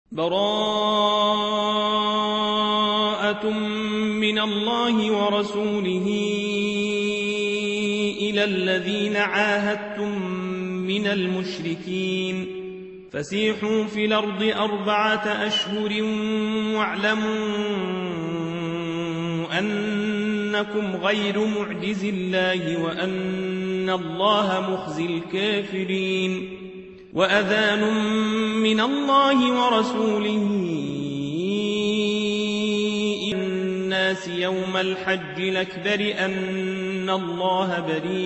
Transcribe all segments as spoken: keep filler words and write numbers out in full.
براءة من الله ورسوله إلى الذين عاهدتم من المشركين فسيحوا في الأرض أربعة أشهر واعلموا أنكم غير معجز الله وأن الله مخزي الكافرين وأذان من الله ورسوله إلى الناس يوم الحج الأكبر أن الله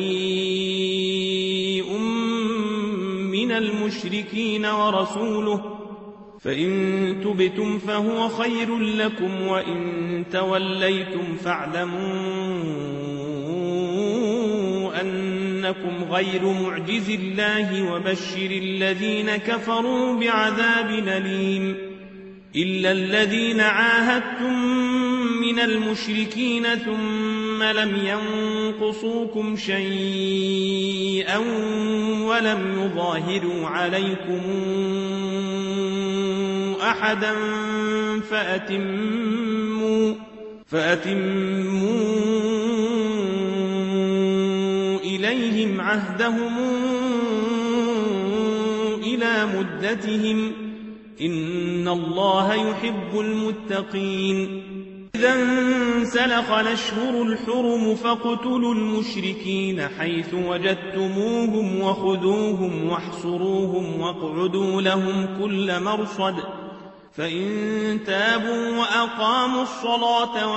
بريء من المشركين ورسوله فإن تبتم فهو خير لكم وإن توليتم فاعلموا أنكم غير معجز الله وبشر الذين كفروا بعذاب أليم إلا الذين عاهدتم من المشركين ثم لم ينقصوكم شيئا ولم يظاهروا عليكم أحدا فأتموا, فأتموا إليهم عهدهم إلى مدتهم إن الله يحب المتقين إذا انسلخ الأشهر الحرم فاقتلوا المشركين حيث وجدتموهم وخذوهم واحصروهم واقعدوا لهم كل مرصد فإن تابوا وأقاموا الصلاة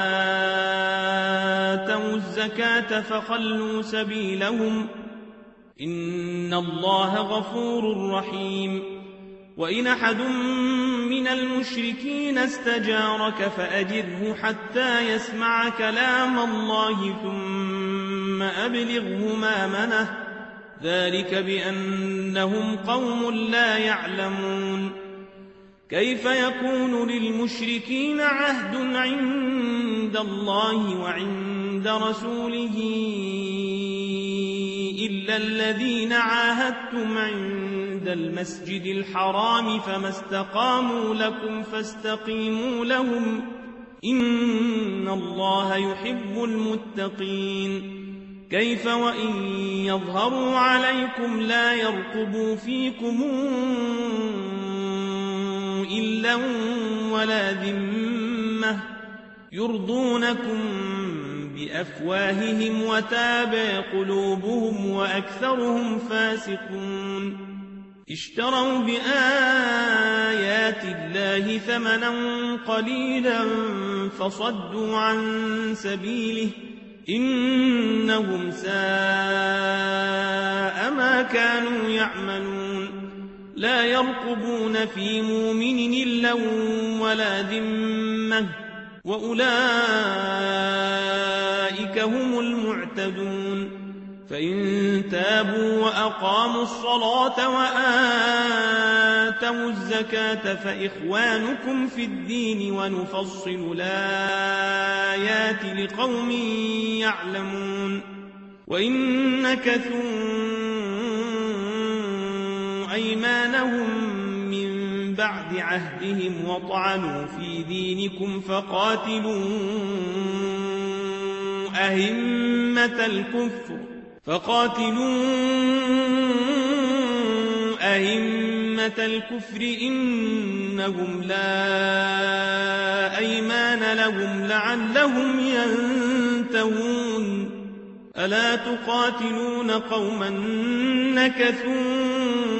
وآتوا الزكاة فخلوا سبيلهم إن الله غفور رحيم وإن أحد من المشركين استجارك فأجره حتى يسمع كلام الله ثم أبلغه مأمنه ذلك بأنهم قوم لا يعلمون كيف يكون للمشركين عهد عند الله وعند رسوله إلا الذين عاهدتم عند المسجد الحرام فما استقاموا لكم فاستقيموا لهم إن الله يحب المتقين كيف وإن يظهروا عليكم لا يرقبوا فيكم إلا ولا ذمة يرضونكم بأفواههم وتابى قلوبهم وأكثرهم فاسقون اشتروا بآيات الله ثمنا قليلا فصدوا عن سبيله إنهم ساء ما كانوا يعملون لا يرقبون في مؤمن إلا ولا ذمة وأولئك هم المعتدون فإن تابوا وأقاموا الصلاة وآتوا الزكاة فإخوانكم في الدين ونفصل الآيات لقوم يعلمون وإن نكثوا أيمانهم من بعد عهدهم وطعنوا في دينكم فقاتلوا أئمة الكفر فقاتلوا أئمة الكفر إنهم لا أيمان لهم لعلهم ينتهون ألا تقاتلون قوما نكثوا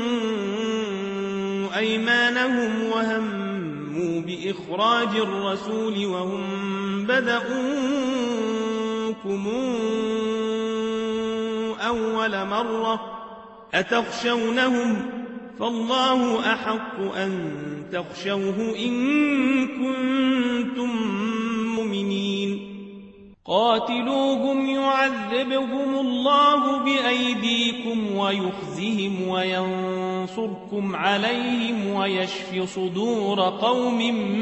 أيمانهم وهموا بإخراج الرسول وهم بدؤوكم أول مرة أتخشونهم فالله أحق أن تخشوه إن كنتم مؤمنين قاتلوهم يعذبهم الله بأيديكم ويخزهم وينصركم عليهم ويشف صدور قوم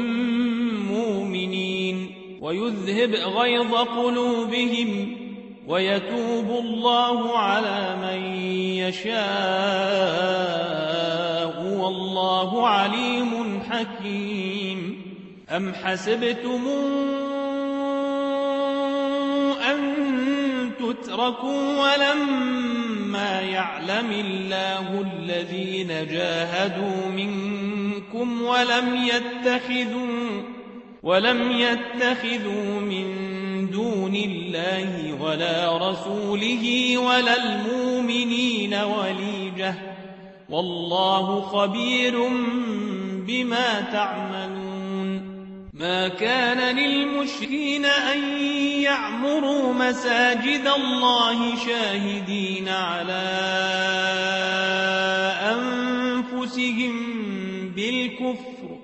مؤمنين ويذهب غيظ قلوبهم ويتوب الله على من يشاء والله عليم حكيم. أم حسبتم أن تتركوا ولما يعلم الله الذين جاهدوا منكم ولم يتخذوا ولم يتخذوا من دون الله ولا رسوله ولا المؤمنين وليجة والله خبير بما تعملون. ما كان للمشركين أن يعمروا مساجد الله شاهدين على أنفسهم بالكفر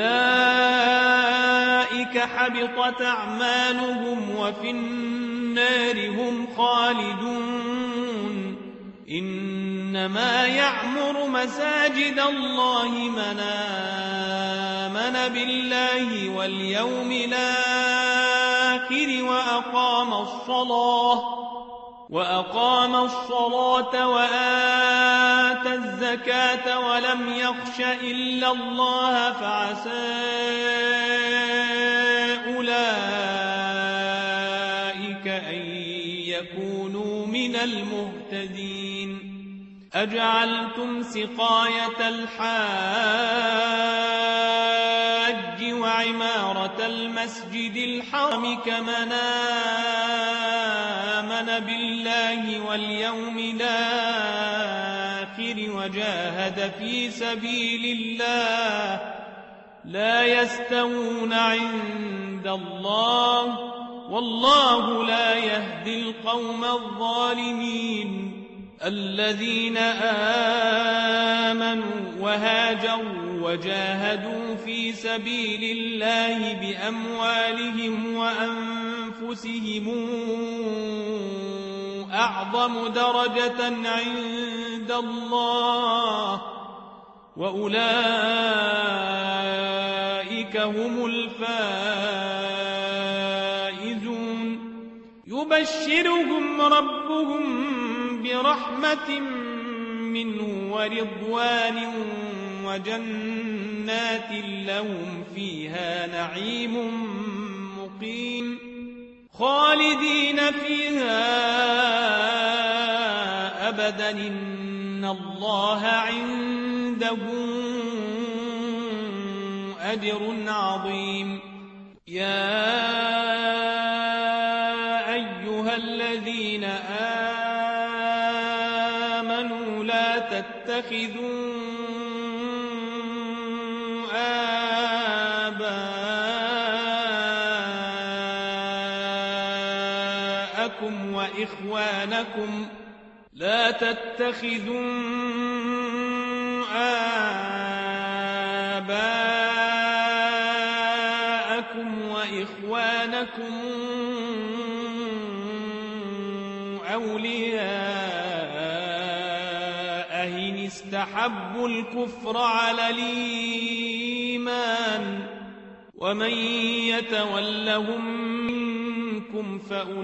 أولئك حبطت أعمالهم وفي النار هم خالدون. إنما يعمر مساجد الله من آمن بالله واليوم الآخر وأقام الصلاة وأقام الصلاة وآتى الزكاة ولم يخش إلا الله فعسى أولئك أن يكونوا من المهتدين. أجعلتم سقاية الحاج وعمارة المسجد الحرام كمن آمن بالله واليوم الآخر وجاهد في سبيل الله لا يستوون عند الله والله لا يهدي القوم الظالمين. الذين آمنوا وهاجروا وجاهدوا في سبيل الله بأموالهم وأنفسهم أعظم درجة عند الله وأولئك هم الفائزون. يبشرهم ربهم برحمة منه ورضوان وجنات لهم فيها نعيم مقيم خالدين فيها أبدا إن الله عنده أجر عظيم. يا أيها الذين آمنوا لا تتخذوا آباءكم وإخوانكم لا تتخذوا آباءكم وإخوانكم أولياء إن استحبوا الكفر على الإيمان ومن يتولهم منكم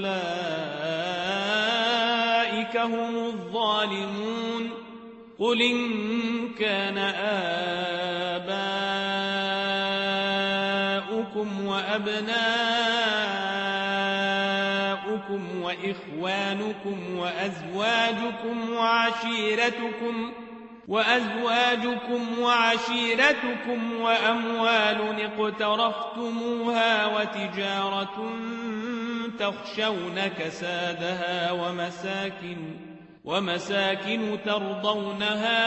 فأولئك هم الظالمون. قل إن كان آباؤكم وأبناؤكم وإخوانكم وأزواجكم وعشيرتكم وأزواجكم وعشيرتكم وأموال اقترفتموها وتجارة تخشون كسادها ومساكن ومساكن ترضونها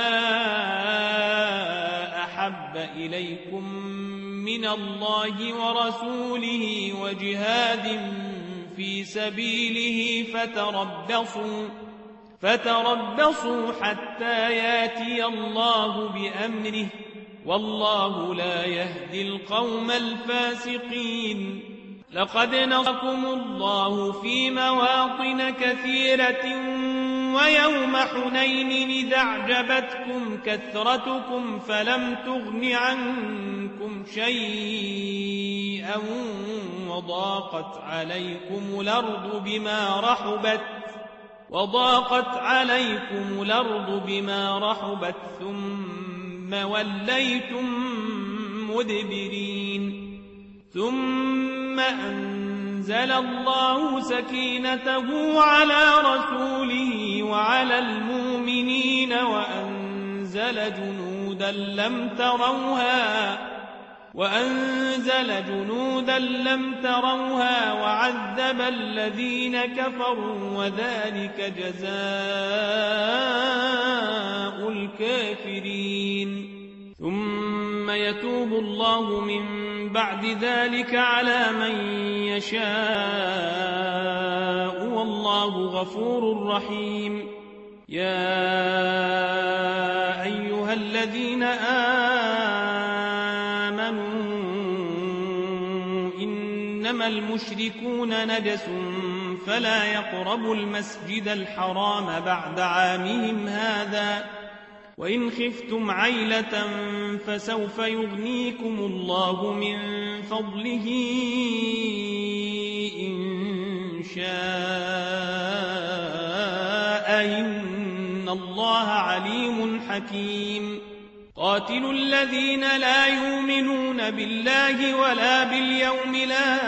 أحب إليكم من الله ورسوله وجهاد في سبيله فتربصوا فتربصوا حتى ياتي الله بأمره والله لا يهدي القوم الفاسقين. لقد نصركم الله في مواطن كثيرة ويوم حنين إذا أعجبتكم كثرتكم فلم تغن عنكم شيئا وضاقت عليكم الأرض بما رحبت وضاقت عليكم الأرض بما رحبت ثم وليتم مدبرين ثم أنزل الله سكينته على رسوله وعلى المؤمنين وأنزل جنودا لم تروها وأنزل جنودا لم تروها وعذب الذين كفروا وذلك جزاء الكافرين ثم يتوب الله من بعد ذلك على من يشاء والله غفور رحيم يا أيها الذين آمنوا إنما المشركون نجس فلا يقربوا المسجد الحرام بعد عامهم هذا وإن خفتم عيلة فسوف يغنيكم الله من فضله إن شاء إن الله عليم حكيم قاتلوا الذين لا يؤمنون بالله ولا باليوم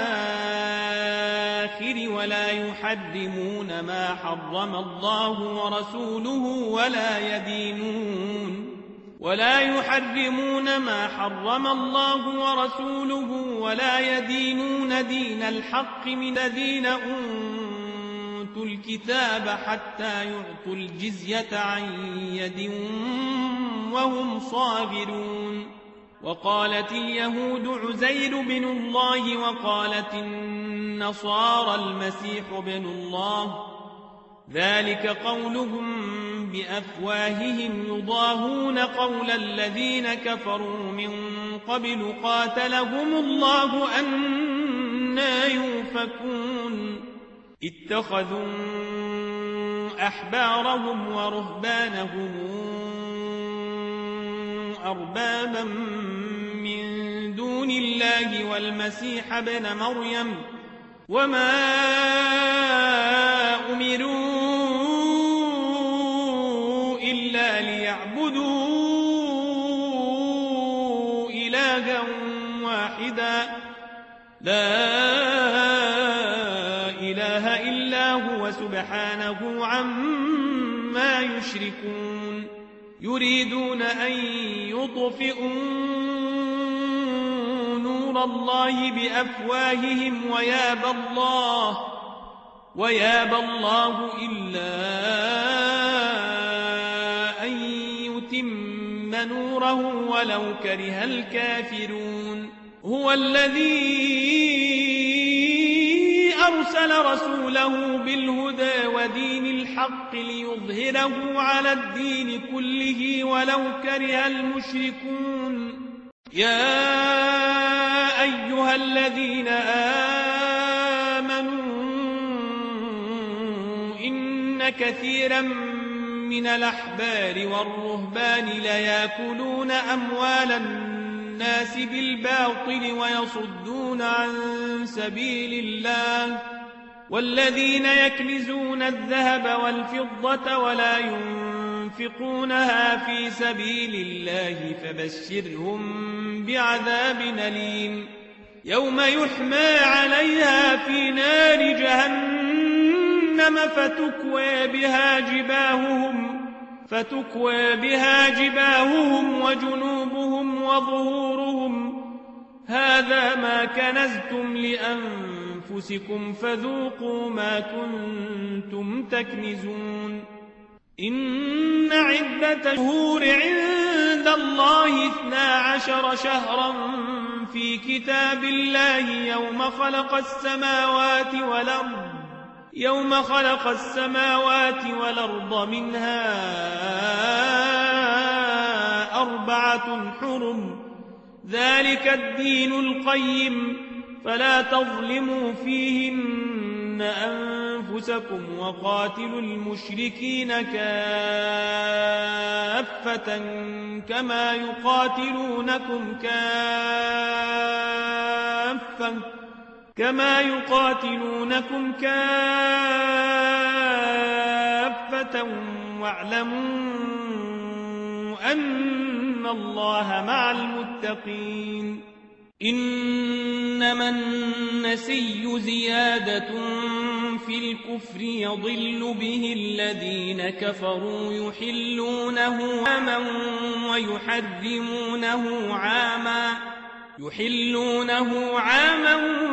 الآخر ولا يحرمون ما حرم الله ورسوله ولا يدينون ولا يحرمون ما حرم الله ورسوله ولا يدينون دين الحق من الذين أوتوا الكتاب حتى يعطوا الجزية عن يد وهم صاغرون وقالت اليهود عزير بن الله وقالت النصارى المسيح بن الله ذلك قولهم بأفواههم يضاهون قول الذين كفروا من قبل قاتلهم الله أنى يؤفكون اتخذوا أحبارهم ورهبانهم أربابا من دون الله والمسيح ابن مريم وما أمروا إلا ليعبدوا إلها واحدا لا إله إلا هو سبحانه عما يشركون يريدون أن يطفئوا نور الله بأفواههم ويابى الله ويابى الله إلا أن يتم نوره ولو كره الكافرون هو الذي أرسل رسوله بالهدى ودين الحق ليظهره على الدين كله ولو كره المشركون يا أيها الذين آمنوا إن كثيرا من الأحبار والرهبان ليأكلون أموال الناس بالباطل ويصدون عن سبيل الله والذين يكنزون الذهب والفضة ولا ينفقونها في سبيل الله فبشرهم بعذاب أليم يوم يحمى عليها في نار جهنم فتكوى بها جباههم فتكوى بها جباههم وجنوبهم وظهورهم هذا ما كنزتم لأنفسكم فذوقوا ما كنتم تكنزون إن عدة شهور عند الله اثنا عشر شهرا في كتاب الله يوم خلق السماوات والأرض يوم خلق السماوات والأرض منها أربعة حرم ذلك الدين القيم فلا تظلموا فيهن أنفسكم وقاتلوا المشركين كافة كما يقاتلونكم كافة كما يقاتلونكم كافة واعلموا أن الله مع المتقين. إنما النسي زيادة في الكفر يضل به الذين كفروا يحلونه عاما ويحرمونه عاما يحلونه عاما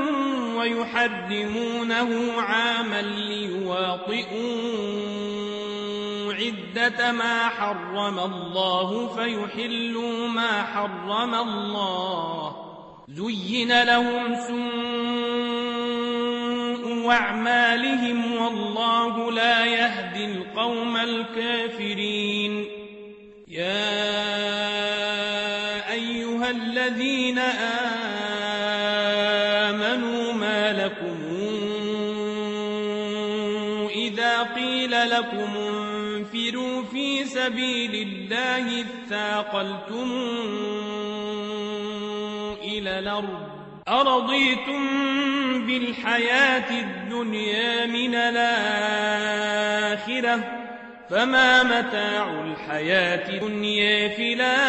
ويحرمونه عاما ليواطئوا عدة ما حرم الله فيحلوا ما حرم الله. زين لهم سوء أعمالهم والله لا يهدي القوم الكافرين. يا أيها الذين آمنوا ما لكم إذا قيل لكم انفروا في سبيل الله اثاقلتم إلى الأرض أرضيتم بالحياة الدنيا من الآخرة فما متاع الحياة الدنيا في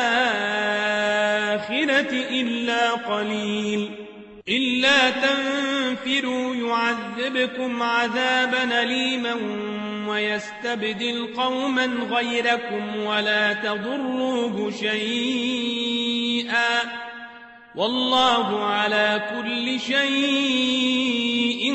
الآخرة إلا قليل. إلا تنفروا يعذبكم عذابا أليما ويستبدل قوما غيركم ولا تضروه شيئا والله على كل شيء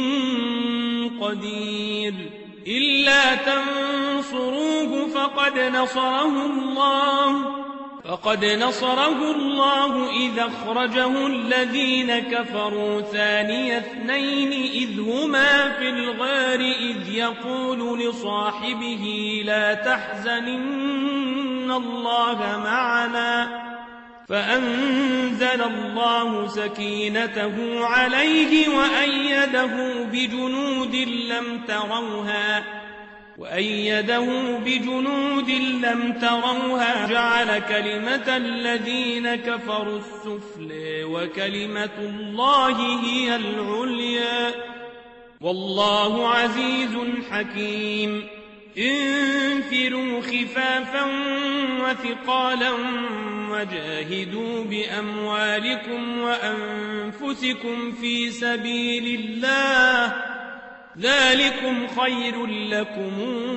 قدير. إلا تنصروه فقد نصره الله فقد نصره الله إذ أخرجه الذين كفروا ثاني اثنين إذ هما في الغار إذ يقول لصاحبه لا تحزن إن الله معنا فأنزل الله سكينته عليه وأيده بجنود لم تروها وأيده بجنود لم تروها جعل كلمة الذين كفروا السفلى وكلمة الله هي العليا والله عزيز حكيم. انفروا خفافا وثقالا وجاهدوا بأموالكم وأنفسكم في سبيل الله ذلكم خير لكم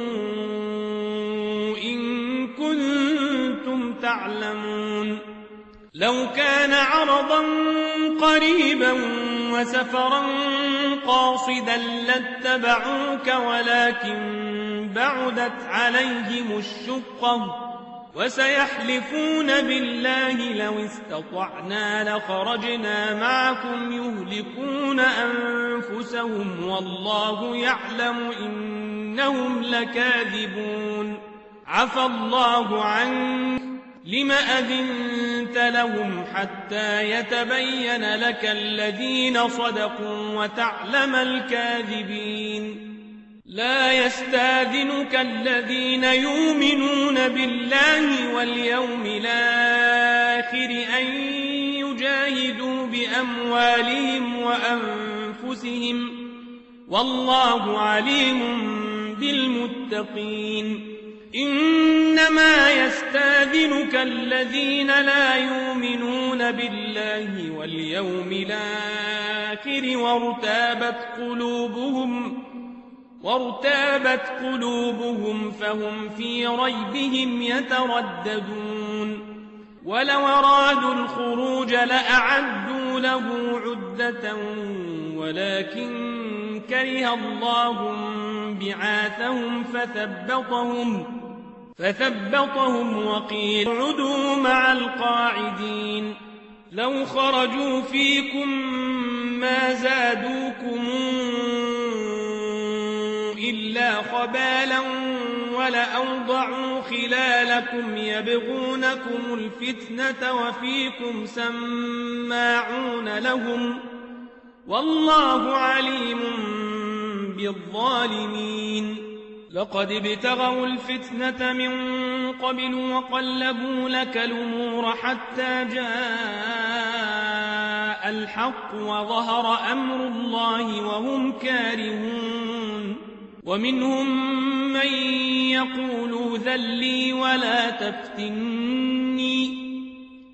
إن كنتم تعلمون. لو كان عرضا قريبا وسفرا قاصدا لاتبعوك ولكن بعدت عليهم الشقة وسيحلفون بالله لو استطعنا لخرجنا معكم يهلكون أنفسهم والله يعلم إنهم لكاذبون. عفى الله عنك لم أذنت لهم حتى يتبين لك الذين صدقوا وتعلم الكاذبين. لا يستاذنك الذين يؤمنون بالله واليوم الآخر أن يجاهدوا بأموالهم وأنفسهم والله عليم بالمتقين. إنما يستاذنك الذين لا يؤمنون بالله واليوم الآخر وارتابت قلوبهم وارتابت قلوبهم فهم في ريبهم يترددون. ولو أرادوا الخروج لأعدوا له عدة ولكن كره الله بعاثهم فثبطهم فثبطهم وقيل اقعدوا مع القاعدين. لو خرجوا فيكم ما زادوكم إلا خبالا ولأوضعوا خلالكم يبغونكم الفتنة وفيكم سماعون لهم والله عليم بالظالمين. لقد ابتغوا الفتنة من قبل وقلبوا لك الأمور حتى جاء الحق وظهر أمر الله وهم كارهون. ومنهم من يقول ذلي ولا تفتني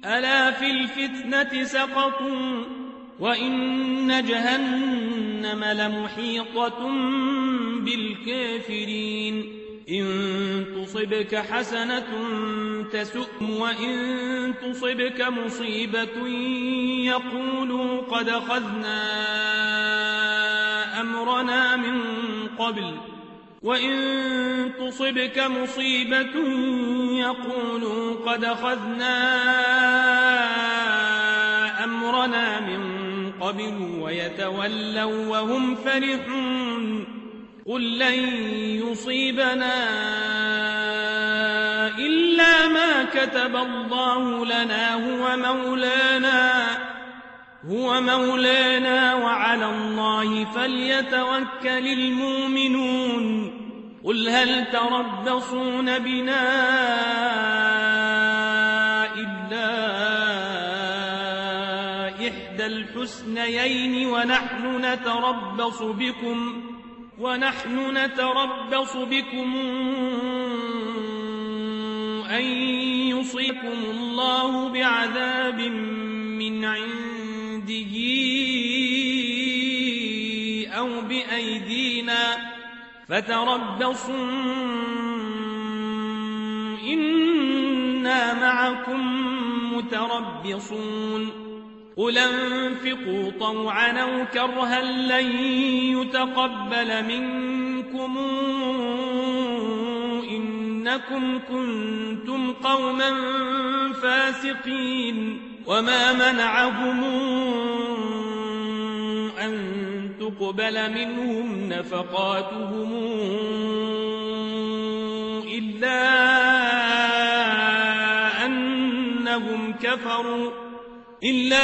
ألا في الفتنة سقطوا وإن جهنم لمحيطة بالكافرين إن تصبك حسنة تسؤهم وإن تصبك مصيبة يقولوا قد أخذنا أمرنا من قبل وإن تصبك مصيبة يقولوا قد أخذنا أمرنا من قبل ويتولوا وهم فرحون قل لن يصيبنا إلا ما كتب الله لنا هو مولانا هو مولانا وعلى الله فليتوكل المؤمنون قل هل تربصون بنا إلا إحدى الحسنيين ونحن نتربص بكم ونحن نتربص بكم أن يصيبكم الله بعذاب من عنده أو بأيدينا فتربصوا إنا معكم متربصون قل انفقوا طوعا أو كرها لن يتقبل منكم إنكم كنتم قوما فاسقين وما منعهم أن تقبل منهم نفقاتهم إلا أنهم كفروا إلا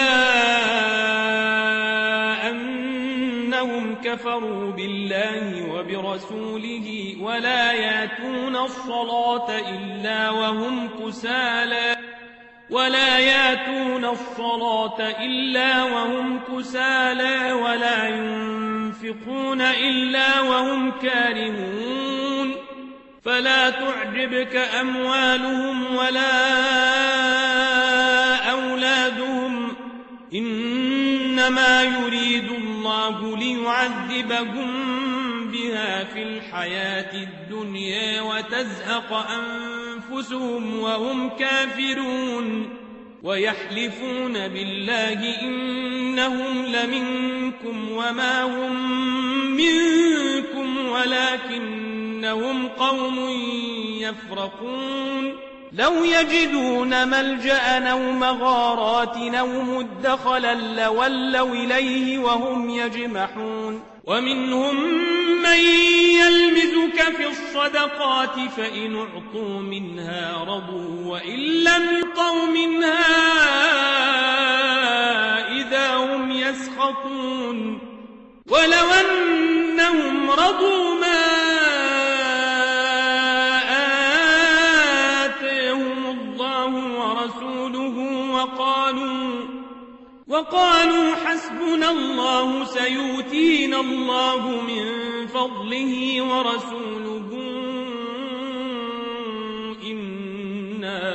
أنهم كفروا بالله وبرسوله ولا يأتون الصلاة إلا وهم كسالى ولا يأتون الصلاة إلا وهم كسالى ولا ينفقون إلا وهم كارهون فلا تعجبك أموالهم ولا أولادهم إنما يريد الله ليعذبهم بها في الحياة الدنيا وتزهق أنفسهم وهم كافرون ويحلفون بالله إنهم لمنكم وما هم منكم ولكنهم قوم يفرقون لو يجدون ملجأ أو مغارات أو مدخلا لولوا إليه وهم يجمحون ومنهم من يلمزك في الصدقات فإن أعطوا منها رضوا وإن لم يعطوا منها إذا هم يسخطون ولو أنهم رضوا ما وقالوا وقالوا حسبنا الله سيؤتينا الله من فضله ورسوله إنا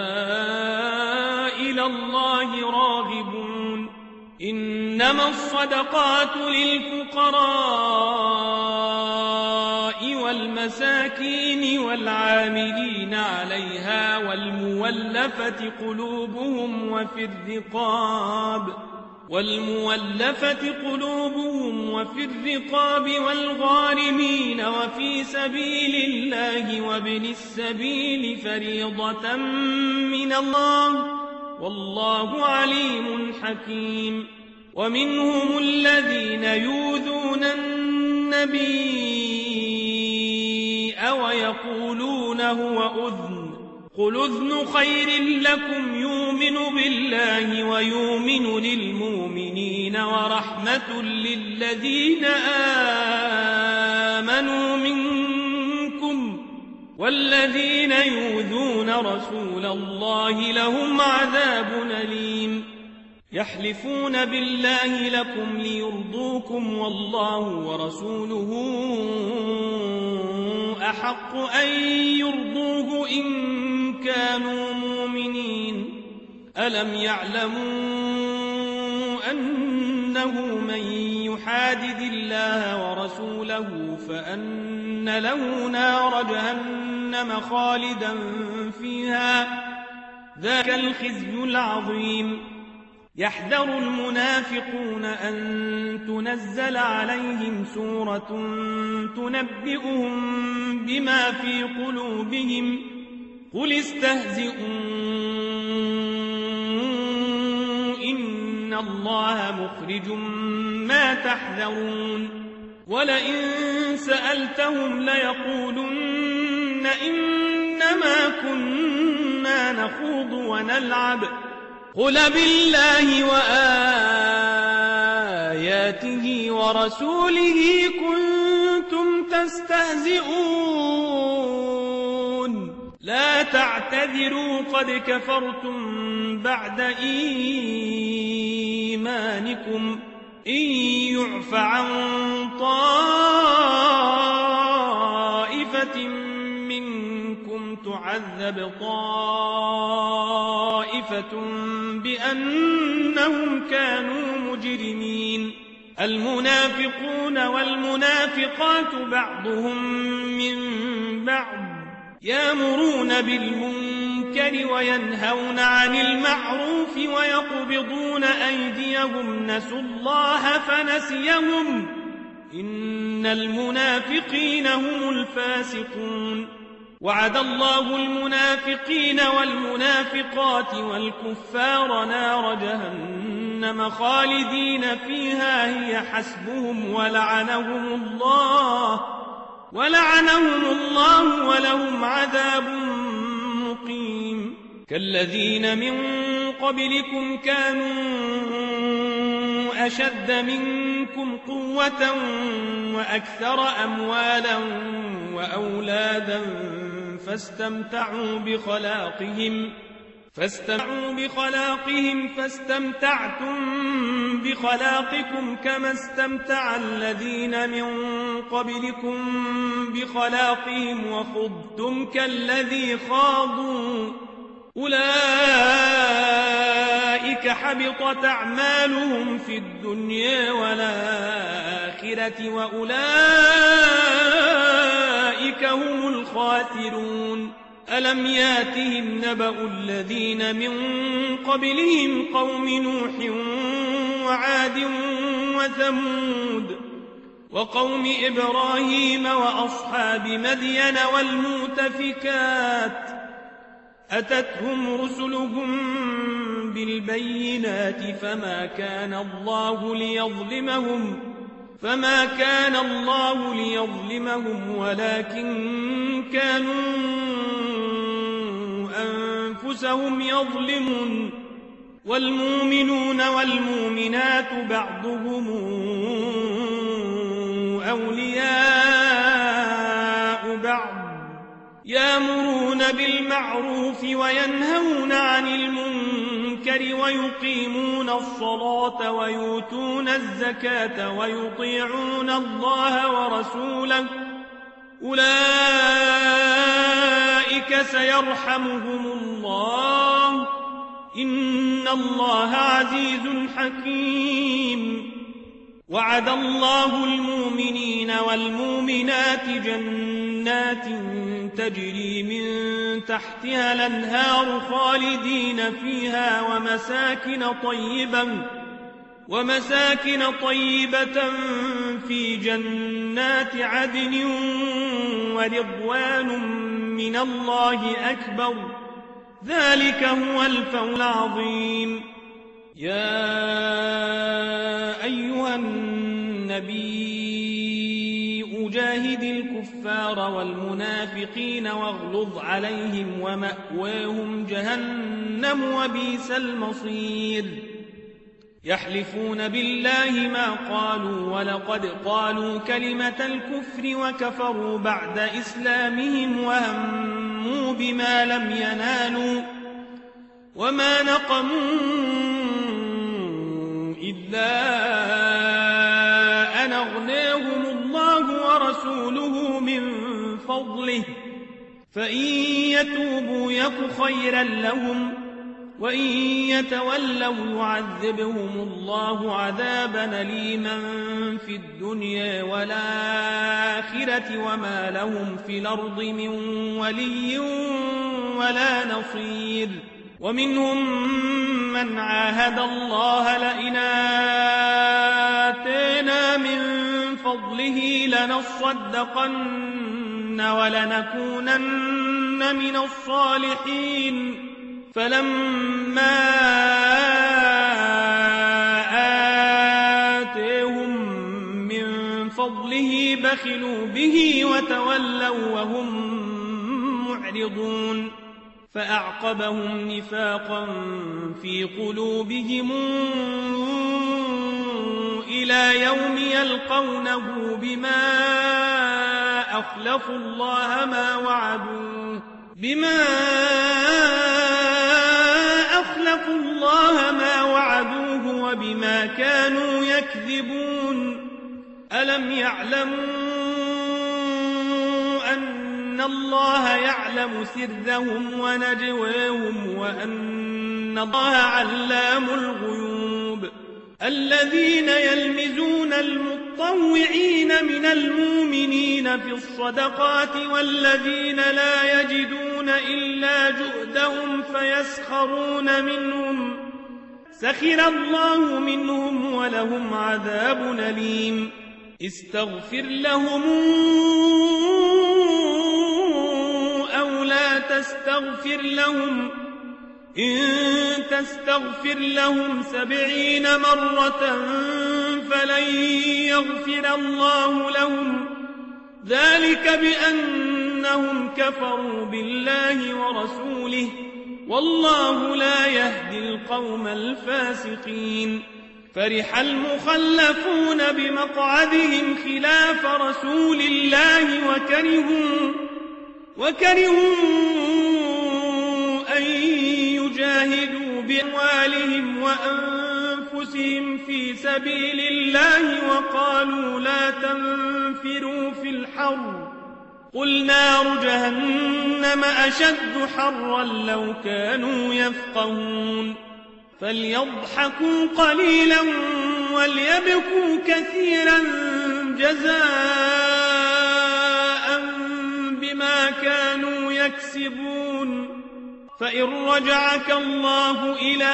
إلى الله راغبون إنما الصدقات للفقراء والمساكين والعاملين عليها والمولفة قلوبهم وفي الرقاب والمولفة قلوبهم وفي الرقاب والغارمين وفي سبيل الله وابن السبيل فريضة من الله والله عليم حكيم ومنهم الذين يؤذون النبي ويقولون هو أذن قل أذن خير لكم يؤمن بالله ويؤمن للمؤمنين ورحمة للذين آمنوا منكم والذين يؤذون رسول الله لهم عذاب أليم يحلفون بالله لكم ليرضوكم والله ورسوله أحق أن يرضوه إن كانوا مؤمنين ألم يعلموا أنه من يحادد الله ورسوله فأن له نار جهنم خالدا فيها ذاك الخزي العظيم يحذر المنافقون أن تنزل عليهم سورة تنبئهم بما في قلوبهم قل استهزئوا إن الله مخرج ما تحذرون ولئن سألتهم ليقولن إنما كنا نخوض ونلعب قل بالله وآياته ورسوله كنتم تستهزئون لا تعتذروا قد كفرتم بعد إيمانكم إن يعف عن طائفة منكم تعذب طائفة بأنهم كانوا مجرمين المنافقون والمنافقات بعضهم من بعض يأمرون بالمنكر وينهون عن المعروف ويقبضون أيديهم نسوا الله فنسيهم إن المنافقين هم الفاسقون وعد الله المنافقين والمنافقات والكفار نار جهنم خالدين فيها هي حسبهم ولعنهم الله ولعنهم الله ولهم عذاب مقيم كالذين من قبلكم كانوا أشد منكم قوة وأكثر أموالا وأولادا فاستمتعوا بخلاقهم فاستمتعوا بخلاقهم فاستمتعتم بخلاقكم كما استمتع الذين من قبلكم بخلاقهم وخضتم كالذي خاضوا أولئك حبطت أعمالهم في الدنيا والآخرة وأولئك هم الخاسرون ألم ياتهم نبأ الذين من قبلهم قوم نوح وعاد وثمود وقوم إبراهيم وأصحاب مدين والمؤتفكات أتتهم رسلهم بالبينات فما كان الله ليظلمهم فما كان الله ليظلمهم ولكن كانوا أنفسهم يظلمون والمؤمنون والمؤمنات بعضهم أولياء بعض يأمرون بالمعروف وينهون عن المنكر ويقيمون الصلاة ويؤتون الزكاة ويطيعون الله ورسوله أولئك سيرحمهم الله إن الله عزيز حكيم وعد الله المؤمنين والمؤمنات جنات تجري من تحتها الأنهار خالدين فيها ومساكن طيبة ومساكن طيبة في جنات عدن ورضوان من الله أكبر ذلك هو الفوز العظيم يا أيها النبي أجاهد الكفار والمنافقين واغلظ عليهم ومأواهم جهنم وبئس المصير يحلفون بالله ما قالوا ولقد قالوا كلمة الكفر وكفروا بعد إسلامهم وهموا بما لم ينالوا وما نقموا إلا أن أغناهم الله ورسوله من فضله فإن يتوبوا يك خيرا لهم وإن يتولوا يعذبهم الله عذابا أليما في الدنيا والآخرة وما لهم في الأرض من ولي ولا نصير. ومنهم من عاهد الله لئن آتينا من فضله لنصدقن ولنكونن من الصالحين فلما آتيهم من فضله بخلوا به وتولوا وهم معرضون فأعقبهم نفاقا في قلوبهم إلى يوم يلقونه بما أخلفوا الله ما وعدوه بما أخلفوا الله ما وعدوه وبما كانوا يكذبون. ألم يعلموا أن الله يعلم سرهم ونجواهم وأن الله علام الغيوب. الذين يلمزون المطوعين من المؤمنين في الصدقات والذين لا يجدون إلا جهدهم فيسخرون منهم سخر الله منهم ولهم عذاب أليم. استغفر لهم أو لا تستغفر لهم إن تستغفر لهم سبعين مرة فلن يغفر الله لهم ذلك بأنهم كفروا بالله ورسوله والله لا يهدي القوم الفاسقين. فرح المخلفون بمقعدهم خلاف رسول الله وكرهوا وكرهوا أن يجاهدوا بأموالهم وأنفسهم في سبيل الله وقالوا لا تنفروا في الحر قل نار جهنم أشد حرا لو كانوا يفقهون. فليضحكوا قليلا وليبكوا كثيرا جزاء بما كانوا يكسبون. فإن رجعك الله إلى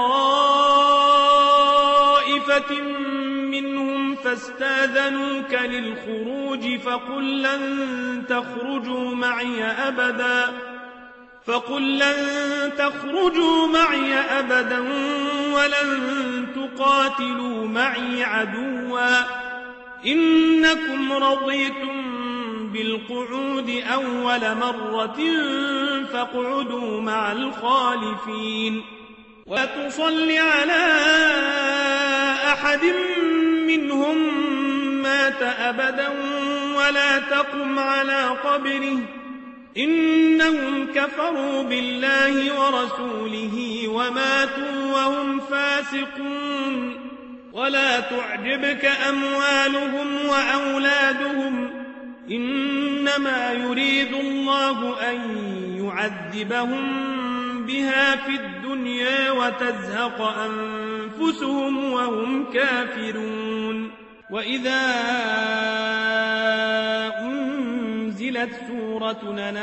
طائفة منهم فاستاذنوك للخروج فقل لن تخرجوا معي أبدا فقل لن تخرجوا معي أبدا ولن تقاتلوا معي عدوا إنكم رضيتم بالقعود أول مرة فاقعدوا مع الخالفين. ولا تصل على أحد منهم مات أبدا ولا تقم على قبره إنهم كفروا بالله ورسوله وماتوا وهم فاسقون. ولا تعجبك أموالهم وأولادهم إنما يريد الله أن يعذبهم بها في الدنيا وتزهق أنفسهم وهم كافرون. وإذا أنزلت سورة أن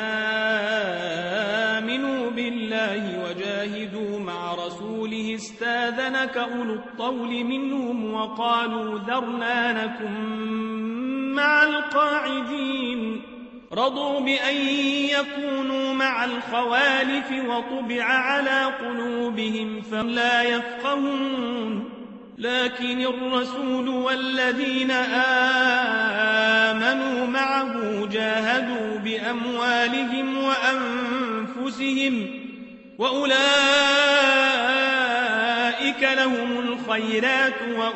آمنوا بالله وجاهدوا مع رسوله استاذنك أولو الطول منهم وقالوا ذرنا نكن مع القاعدين. رضوا بأن يكونوا مع الخوالف وطبع على قلوبهم فهم لا يفقهون. لكن الرسول والذين آمنوا معه جاهدوا بأموالهم وأنفسهم وأولئك لهم الخيرات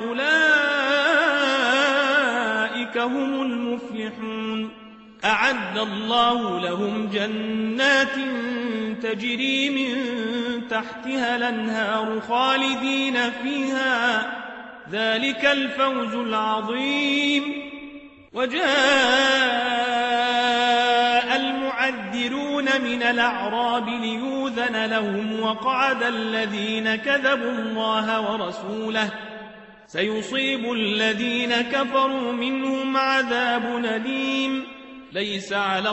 وأولئك هم المفلحون. أعد الله لهم جنات تجري من تحتها الأنهار خالدين فيها ذلك الفوز العظيم. وجاء المعذرون يعذرون من الأعراب ليوذن لهم وقعد الذين كذبوا الله ورسوله سيصيب الذين كفروا منهم عذاب أليم ليس على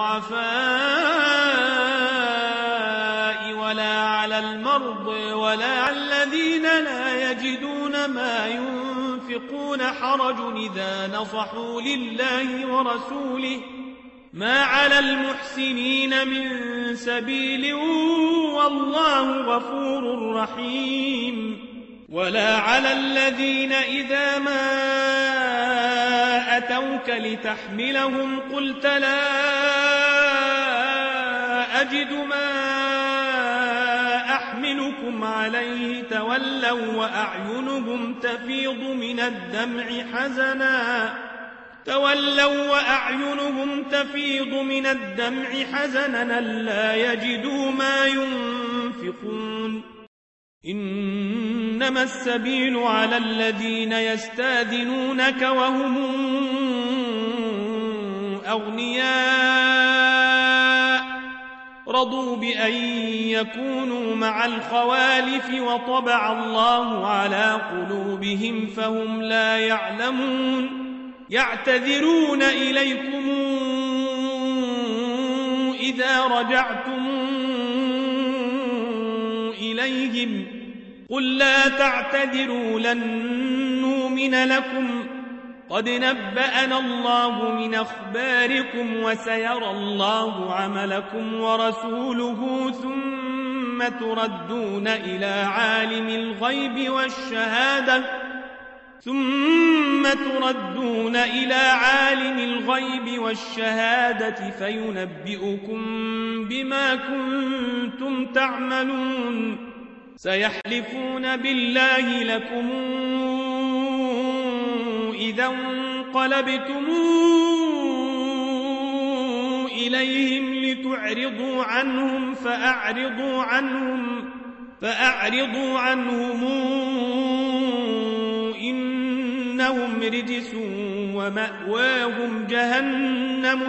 الضعفاء ولا على المرضى ولا على الذين لا يجدون ما ينفقون حرج إذا نصحوا لله ورسوله ما على المحسنين من سبيل والله غفور رحيم ولا على الذين إذا ما أتوك لتحملهم قلت لا أجد ما أحملكم عليه تولوا وأعينهم تفيض من الدمع حزنا تولوا وأعينهم تفيض من الدمع حزنا لا يجدوا ما ينفقون إنما السبيل على الذين يستاذنونك وهم أغنياء رضوا بأن يكونوا مع الخوالف وطبع الله على قلوبهم فهم لا يعلمون يعتذرون إليكم إذا رجعتم إليهم قل لا تعتذروا لن نؤمن لكم قد نبأنا الله من أخباركم وسيرى الله عملكم ورسوله ثم تردون إلى عالم الغيب والشهادة ثم تردون إلى عالم الغيب والشهادة فينبئكم بما كنتم تعملون سيحلفون بالله لكم إذا انقلبتم إليهم لتعرضوا عنهم فأعرضوا عنهم فأعرضوا عنهم إنهم رجس ومأواهم جهنم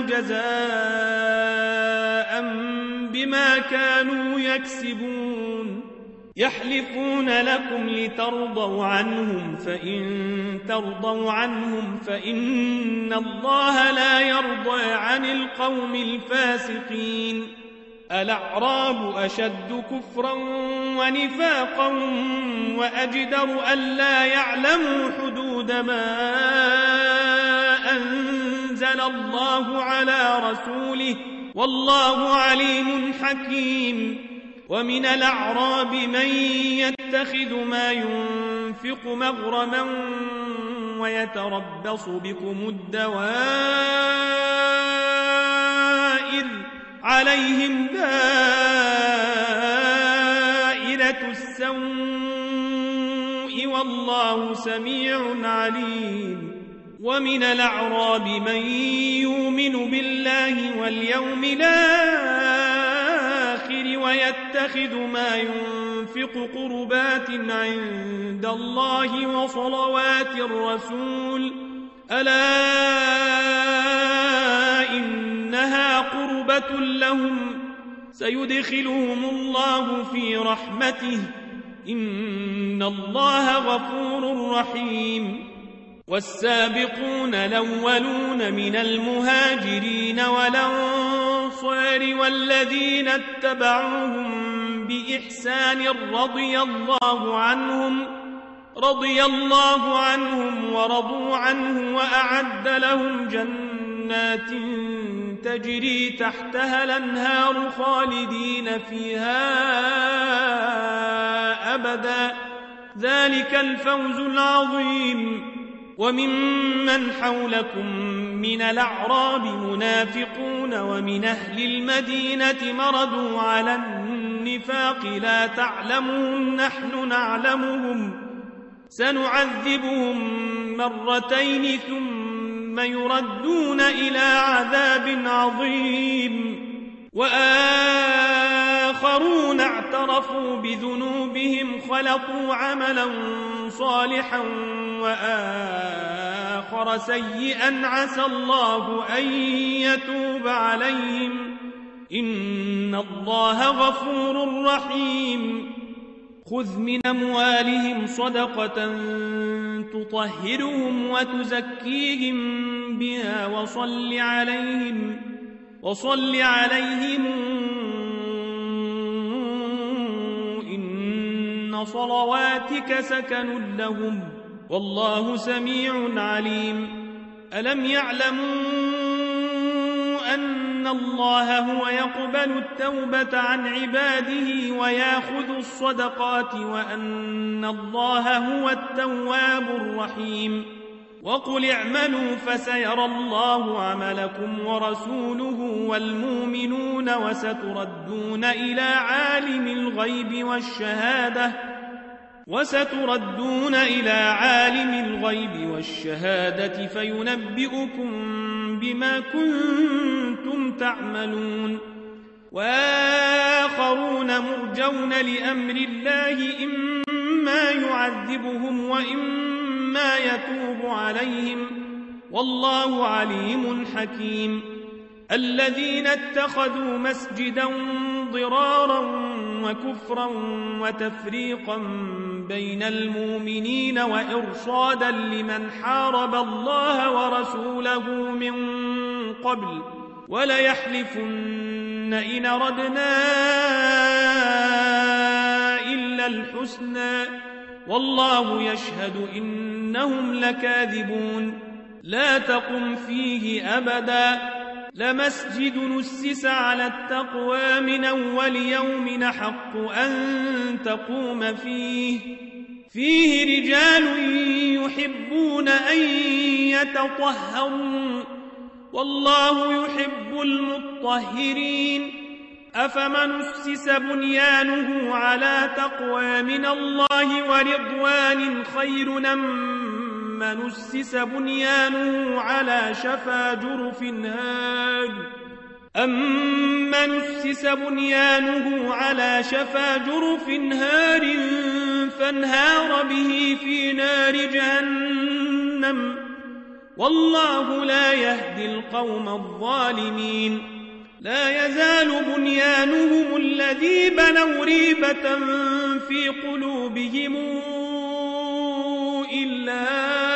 جزاء بما كانوا يكسبون يحلفون لكم لترضوا عنهم فإن ترضوا عنهم فإن الله لا يرضى عن القوم الفاسقين الأعراب أشد كفرا ونفاقا وأجدر ألا يعلموا حدود ما أنزل الله على رسوله والله عليم حكيم ومن الأعراب من يتخذ ما ينفق مغرما ويتربص بكم الدوائر عليهم دائرة السوء والله سميع عليم ومن الأعراب من يؤمن بالله واليوم الآخر ويتخذ ما ينفق قربات عند الله وصلوات الرسول ألا إنها قربة لهم سيدخلهم الله في رحمته إن الله غفور رحيم والسابقون الأولون من المهاجرين والأنصار والذين اتبعوهم بإحسان رضي الله عنهم رضي الله عنهم ورضوا عنه وأعد لهم جنات تجري تحتها الأنهار خالدين فيها أبدا ذلك الفوز العظيم وممن حولكم من الأعراب منافقون ومن أهل المدينة مردوا على النفاق لا تعلمهم نحن نعلمهم سنعذبهم مرتين ثم يردون إلى عذاب عظيم وآخرون اعترفوا بذنوبهم خلطوا عملا صالحا وآخر سيئا عسى الله أن يتوب عليهم إن الله غفور رحيم خذ من أموالهم صدقة تطهرهم وتزكيهم بها وصل عليهم وصل عليهم إن صلواتك سكن لهم والله سميع عليم ألم يعلموا أن الله هو يقبل التوبة عن عباده ويأخذ الصدقات وأن الله هو التواب الرحيم وقل اعملوا فسيرى الله عملكم ورسوله والمؤمنون وستردون إلى عالم الغيب والشهادة وستردون إلى عالم الغيب والشهادة فينبئكم بما كنتم تعملون وآخرون مرجون لأمر الله إما يعذبهم وإما يتوب عليهم والله عليم حكيم الذين اتخذوا مسجدا ضرارا وكفرا وتفريقا بين المؤمنين وإرصادا لمن حارب الله ورسوله من قبل وليحلفن إن أردنا إلا الحسنى والله يشهد إنهم لكاذبون لا تقم فيه أبدا لمسجد نسس على التقوى من أول يوم حق أن تقوم فيه فيه رجال يحبون أن يتطهروا والله يحب المطهرين أفمن أسس بنيانه على تقوى من الله ورضوان خير من أسس بنيانه على شفا جرف هار أمن أسس بنيانه على شفا جرف هار فانهار به في نار جهنم والله لا يهدي القوم الظالمين لا يزال بنيانهم الذي بنوا ريبة في قلوبهم إلا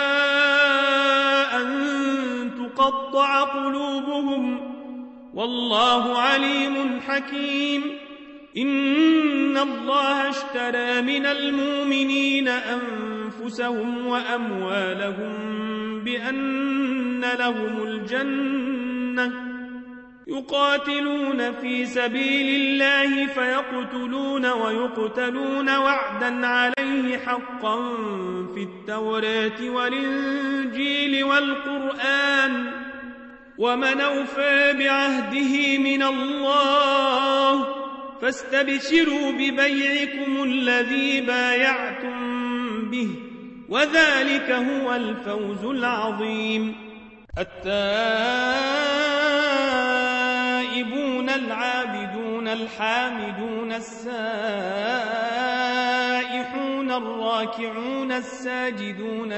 أن تقطع قلوبهم والله عليم حكيم إن الله اشترى من المؤمنين أنفسهم وأموالهم بأن لهم الجنة يقاتلون في سبيل الله فيقتلون ويقتلون وعدا عليه حقا في التوراة والإنجيل والقرآن ومن أوفى بعهده من الله فاستبشروا ببيعكم الذي بايعتم به وذلك هو الفوز العظيم التائبون العابدون الحامدون السائحون الراكعون الساجدون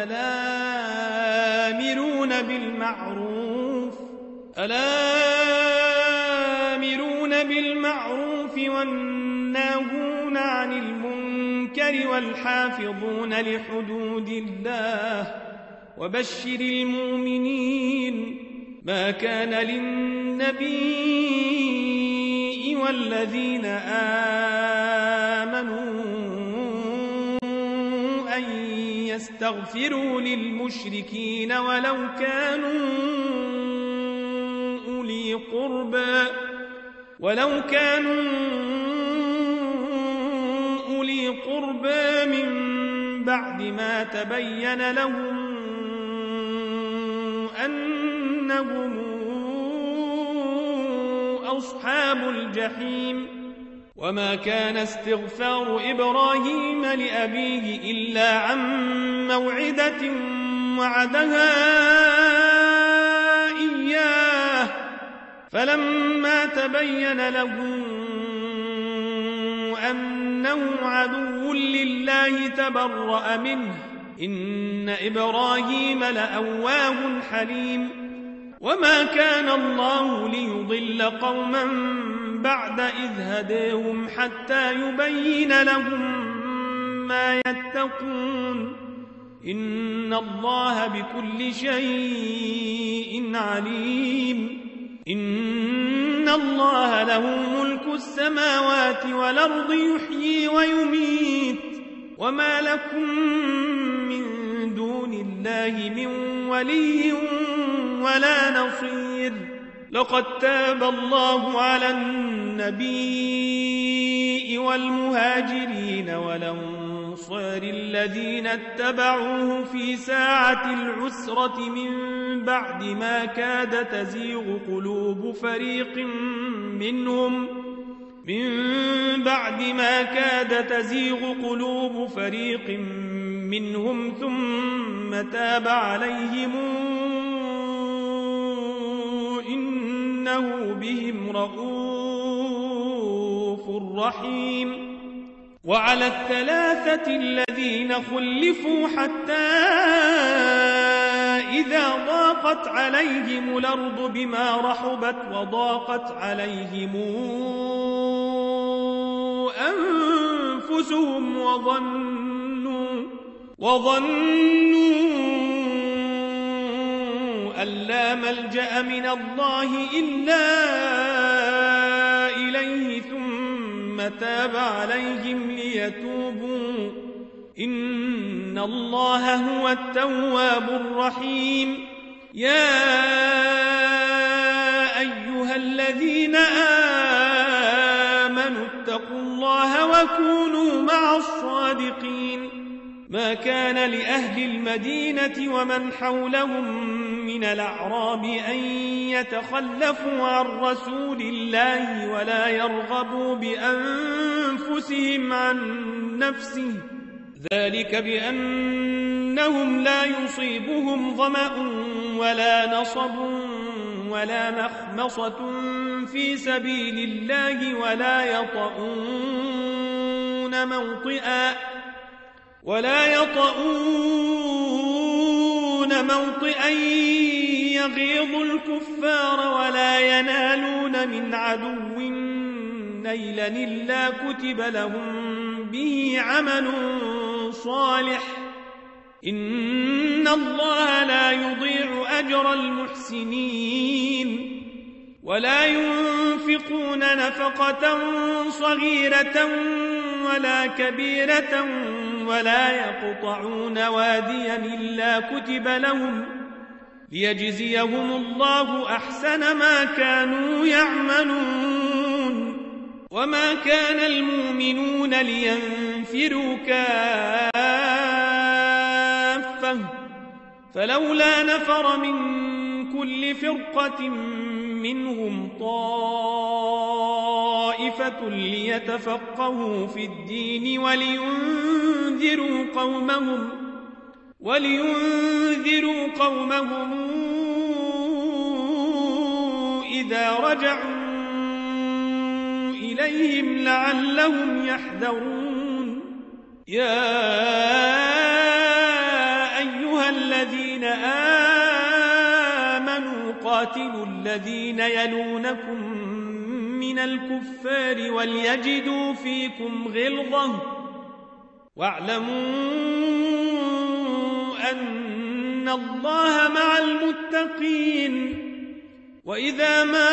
الآمرون بالمعروف الآمرون بالمعروف والناهون عن المنكر والحافظون لحدود الله وبشر المؤمنين ما كان للنبي والذين آمنوا أن يستغفروا للمشركين ولو كانوا أولي قربى ولو كانوا أولي قربى من بعد ما تبين لهم أنهم أصحاب الجحيم وما كان استغفار إبراهيم لأبيه إلا عن موعدة وعدها إياه فلما تبين له أنه عدو لله تبرأ منه إن إبراهيم لأواه حليم وما كان الله ليضل قوما بعد إذ هديهم حتى يبين لهم ما يتقون إن الله بكل شيء عليم إن الله له ملك السماوات والأرض يحيي ويميت وما لكم من دون الله من ولي ولا نصير لقد تاب الله على النبي والمهاجرين والأنصار الذين اتبعوه في ساعة العسرة من بعد ما كاد تزيغ قلوب فريق منهم من بعد ما كاد تزيغ قلوب فريق منهم ثم تاب عليهم إنه بهم رءوف رحيم وعلى الثلاثة الذين خلفوا حتى إذا ضاقت عليهم الأرض بما رحبت وضاقت عليهم أنفسهم وظنوا وظنوا أن لا ملجأ من الله إلا إليه ثم تاب عليهم ليتوبوا إن الله هو التواب الرحيم يا أيها الذين آمنوا اتقوا الله وكونوا مع الصادقين ما كان لأهل المدينة ومن حولهم من الأعراب أن يتخلفوا عن رسول الله ولا يرغبوا بأنفسهم عن نفسه ذلك بأنهم لا يصيبهم ظمأ ولا نصب ولا مخمصة في سبيل الله ولا يطؤون موطئا ولا يطؤون موطئا يغيظ الكفار ولا ينالون من عدو نيلا إلا كتب لهم به عمل صالح إن الله لا يضيع أجر المحسنين ولا ينفقون نفقة صغيرة ولا كبيرة ولا يقطعون واديا إلا كتب لهم ليجزيهم الله أحسن ما كانوا يعملون وما كان المؤمنون لينفروا كافة فلولا نفر من كل فرقة منهم طائفة ليتفقهوا في الدين ولينذروا قومهم ولينذروا قومهم إذا رجعوا إليهم لعلهم يحذرون يا أيها الذين آمنوا قاتلوا الذين يلونكم من الكفار وليجدوا فيكم غلظة واعلموا أن الله مع المتقين وإذا ما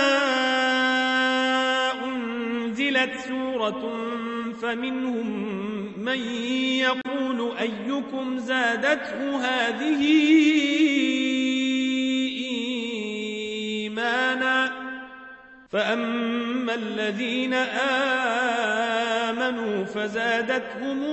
أنزلت سورة فمنهم من يقول أيكم زادته هذه إيمانا فأما الذين آمنوا فزادتهم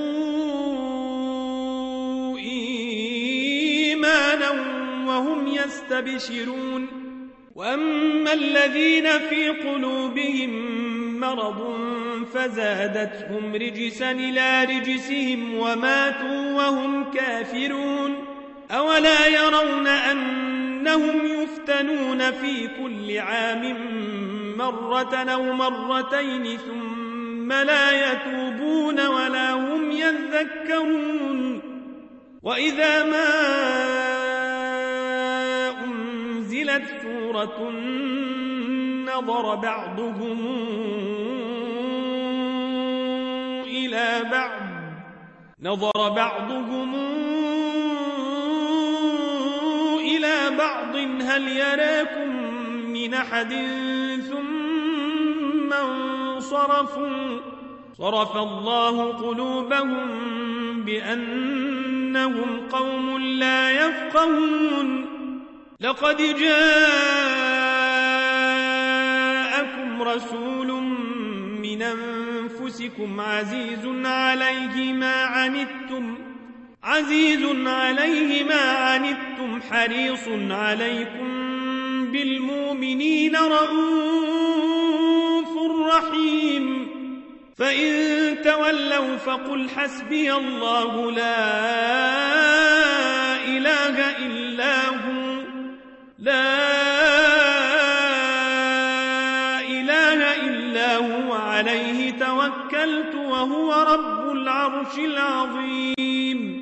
إيمانا وهم يستبشرون وأما الذين في قلوبهم مرض فزادتهم رجسا إلى رجسهم وماتوا وهم كافرون أولا يرون أنهم يفتنون في كل عام مرة أو مرتين ثم لا يتوبون ولا هم يذكرون وإذا ما أنزلت سورة نظر بعضهم إلى بعض نظر بعضهم إلى بعض هل يراكم من أحد ثم انصرفوا صرف الله قلوبهم بأنهم قوم لا يفقهون لقد جاءكم رسول من أنفسكم عزيز عليه ما عنتم عزيز عليه ما عنتم حريص عليكم بالمؤمنين رؤوف رحيم فإن تولوا فقل حسبي الله لا إله إلا هو لا إله إلا هو عليه توكلت وهو رب العرش العظيم